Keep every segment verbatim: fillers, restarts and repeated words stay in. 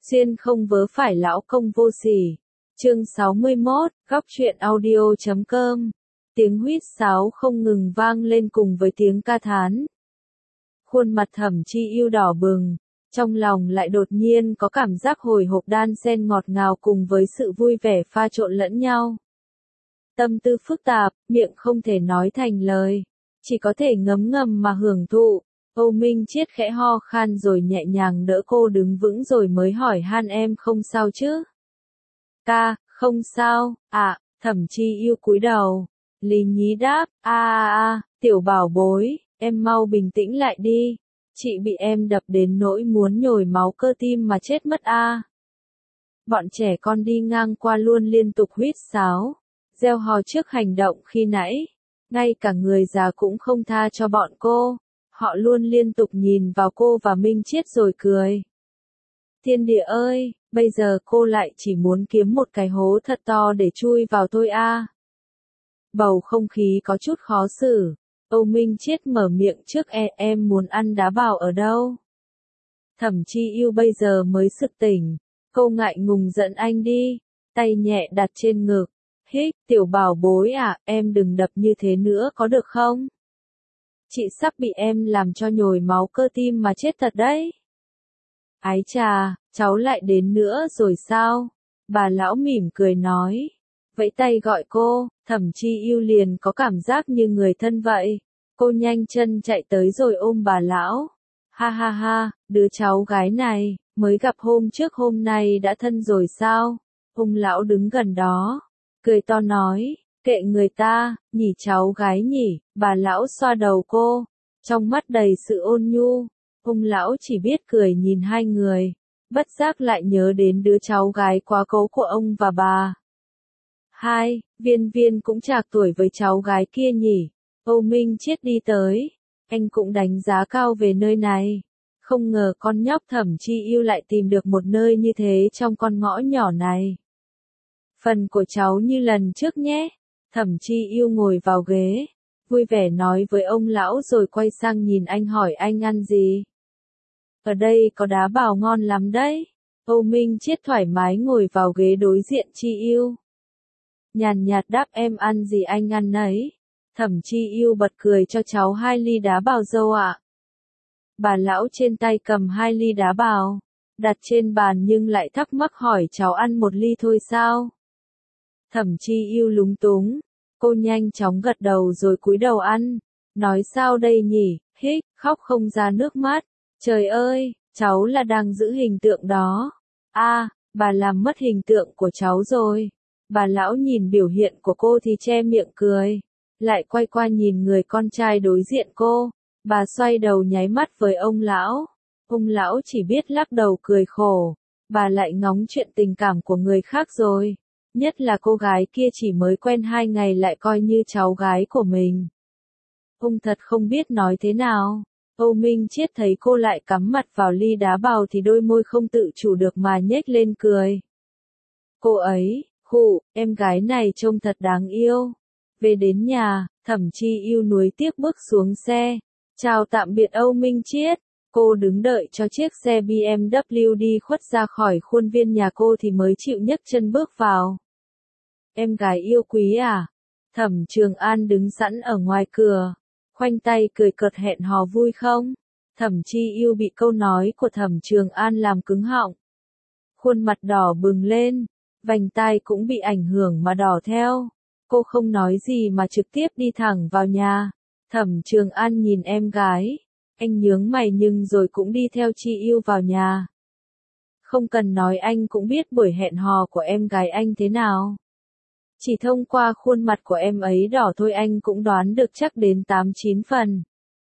Xuyên không vớ phải lão công vô sỉ. Chương sáu mươi mốt, góc truyện audio chấm com. Tiếng huýt sáo không ngừng vang lên cùng với tiếng ca thán. Khuôn mặt Thẩm Chi Ưu đỏ bừng, trong lòng lại đột nhiên có cảm giác hồi hộp đan xen ngọt ngào cùng với sự vui vẻ pha trộn lẫn nhau. Tâm tư phức tạp, miệng không thể nói thành lời, chỉ có thể ngấm ngầm mà hưởng thụ. Âu Minh Chiết khẽ ho khan rồi nhẹ nhàng đỡ cô đứng vững rồi mới hỏi han em không sao chứ? Ca, không sao, ạ, à, Thẩm Chi Ưu cúi đầu. Lý Nhí đáp, a a a, tiểu bảo bối, em mau bình tĩnh lại đi. Chị bị em đập đến nỗi muốn nhồi máu cơ tim mà chết mất a. À. Bọn trẻ con đi ngang qua luôn liên tục huýt sáo, reo hò trước hành động khi nãy. Ngay cả người già cũng không tha cho bọn cô. Họ luôn liên tục nhìn vào cô và Minh Chiết rồi cười. Thiên địa ơi, bây giờ cô lại chỉ muốn kiếm một cái hố thật to để chui vào thôi a. À. Bầu không khí có chút khó xử. Âu Minh Chiết mở miệng trước e em muốn ăn đá bào ở đâu? Thẩm Chi Ưu bây giờ mới sực tỉnh. Cô ngại ngùng dẫn anh đi. Tay nhẹ đặt trên ngực. Hích, tiểu bảo bối à, em đừng đập như thế nữa có được không? Chị sắp bị em làm cho nhồi máu cơ tim mà chết thật đấy. Ái chà, cháu lại đến nữa rồi sao? Bà lão mỉm cười nói. Vẫy tay gọi cô, Thẩm Chi Ưu liền có cảm giác như người thân vậy. Cô nhanh chân chạy tới rồi ôm bà lão. Ha ha ha, đứa cháu gái này, mới gặp hôm trước hôm nay đã thân rồi sao? Ông lão đứng gần đó, cười to nói. Kệ người ta, nhỉ cháu gái nhỉ, bà lão xoa đầu cô, trong mắt đầy sự ôn nhu. Ông lão chỉ biết cười nhìn hai người, bất giác lại nhớ đến đứa cháu gái quá cố của ông và bà. Hai, Viên Viên cũng trạc tuổi với cháu gái kia nhỉ. Âu Minh Chiết đi tới, anh cũng đánh giá cao về nơi này. Không ngờ con nhóc Thẩm Chi Ưu lại tìm được một nơi như thế trong con ngõ nhỏ này. Phần của cháu như lần trước nhé. Thẩm Chi Ưu ngồi vào ghế, vui vẻ nói với ông lão rồi quay sang nhìn anh hỏi anh ăn gì. Ở đây có đá bào ngon lắm đấy. Âu Minh Chiết thoải mái ngồi vào ghế đối diện Chi Ưu. Nhàn nhạt đáp em ăn gì anh ăn nấy. Thẩm Chi Ưu bật cười cho cháu hai ly đá bào dâu ạ. Bà lão trên tay cầm hai ly đá bào, đặt trên bàn nhưng lại thắc mắc hỏi cháu ăn một ly thôi sao? Thẩm Chi Ưu lúng túng, cô nhanh chóng gật đầu rồi cúi đầu ăn, nói sao đây nhỉ, hích, khóc không ra nước mắt, trời ơi, cháu là đang giữ hình tượng đó, a, à, bà làm mất hình tượng của cháu rồi. Bà lão nhìn biểu hiện của cô thì che miệng cười, lại quay qua nhìn người con trai đối diện cô, bà xoay đầu nháy mắt với ông lão, ông lão chỉ biết lắc đầu cười khổ, bà lại ngóng chuyện tình cảm của người khác rồi. Nhất là cô gái kia chỉ mới quen hai ngày lại coi như cháu gái của mình. Ông thật không biết nói thế nào. Âu Minh Chiết thấy cô lại cắm mặt vào ly đá bào thì đôi môi không tự chủ được mà nhếch lên cười. Cô ấy, khụ, em gái này trông thật đáng yêu. Về đến nhà, Thẩm Chi Ưu nuối tiếc bước xuống xe. Chào tạm biệt Âu Minh Chiết. Cô đứng đợi cho chiếc xe bê em vê đi khuất ra khỏi khuôn viên nhà cô thì mới chịu nhấc chân bước vào. Em gái yêu quý à? Thẩm Trường An đứng sẵn ở ngoài cửa, khoanh tay cười cợt hẹn hò vui không? Thẩm Chi Ưu bị câu nói của Thẩm Trường An làm cứng họng. Khuôn mặt đỏ bừng lên, vành tai cũng bị ảnh hưởng mà đỏ theo. Cô không nói gì mà trực tiếp đi thẳng vào nhà. Thẩm Trường An nhìn em gái, anh nhướng mày nhưng rồi cũng đi theo Chi Ưu vào nhà. Không cần nói anh cũng biết buổi hẹn hò của em gái anh thế nào. Chỉ thông qua khuôn mặt của em ấy đỏ thôi anh cũng đoán được chắc đến tám chín phần.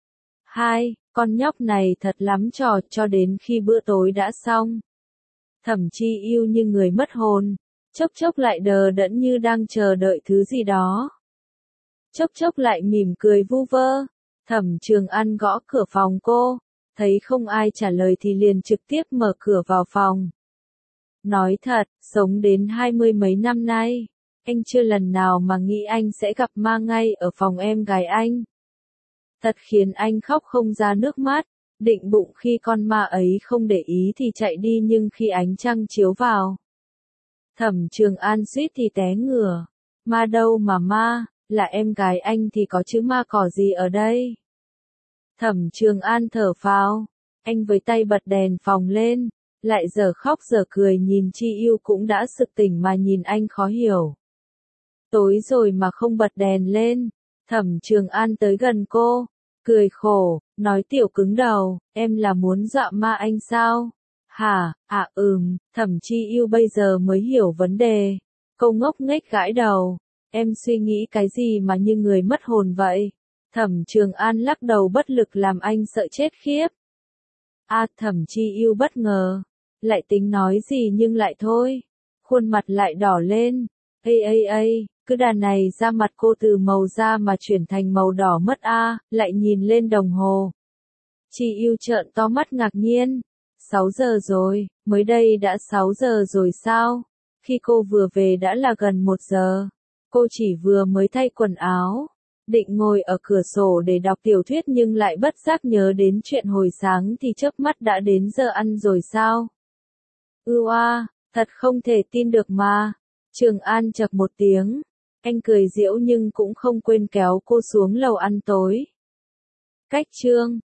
Hai, con nhóc này thật lắm trò cho đến khi bữa tối đã xong. Thẩm Chi Ưu như người mất hồn, chốc chốc lại đờ đẫn như đang chờ đợi thứ gì đó. Chốc chốc lại mỉm cười vu vơ. Thẩm Trường An gõ cửa phòng cô, thấy không ai trả lời thì liền trực tiếp mở cửa vào phòng. Nói thật, sống đến hai mươi mấy năm nay, anh chưa lần nào mà nghĩ anh sẽ gặp ma ngay ở phòng em gái anh. Thật khiến anh khóc không ra nước mắt, định bụng khi con ma ấy không để ý thì chạy đi nhưng khi ánh trăng chiếu vào. Thẩm Trường An suýt thì té ngửa. Ma đâu mà ma, là em gái anh thì có chứ ma cỏ gì ở đây. Thẩm Trường An thở phào, anh với tay bật đèn phòng lên, lại giờ khóc giờ cười nhìn Chi Yêu cũng đã sực tỉnh mà nhìn anh khó hiểu. Tối rồi mà không bật đèn lên. Thẩm Trường An tới gần cô, cười khổ, nói tiểu cứng đầu, em là muốn dọa ma anh sao? Hả, à ừm, Thẩm Chi Yêu bây giờ mới hiểu vấn đề. Cô ngốc nghếch gãi đầu, em suy nghĩ cái gì mà như người mất hồn vậy? Thẩm Trường An lắc đầu bất lực làm anh sợ chết khiếp. À Thẩm Chi Yêu bất ngờ, lại tính nói gì nhưng lại thôi. Khuôn mặt lại đỏ lên, ây ây ây, cứ đà này da mặt cô từ màu da mà chuyển thành màu đỏ mất a, lại nhìn lên đồng hồ. Chi Yêu trợn to mắt ngạc nhiên, sáu giờ rồi, mới đây đã sáu giờ rồi sao? Khi cô vừa về đã là gần một giờ, cô chỉ vừa mới thay quần áo, định ngồi ở cửa sổ để đọc tiểu thuyết nhưng lại bất giác nhớ đến chuyện hồi sáng thì chớp mắt đã đến giờ ăn rồi sao? Ư oa, thật không thể tin được mà. Trường An chậc một tiếng, anh cười giễu nhưng cũng không quên kéo cô xuống lầu ăn tối. Cách chương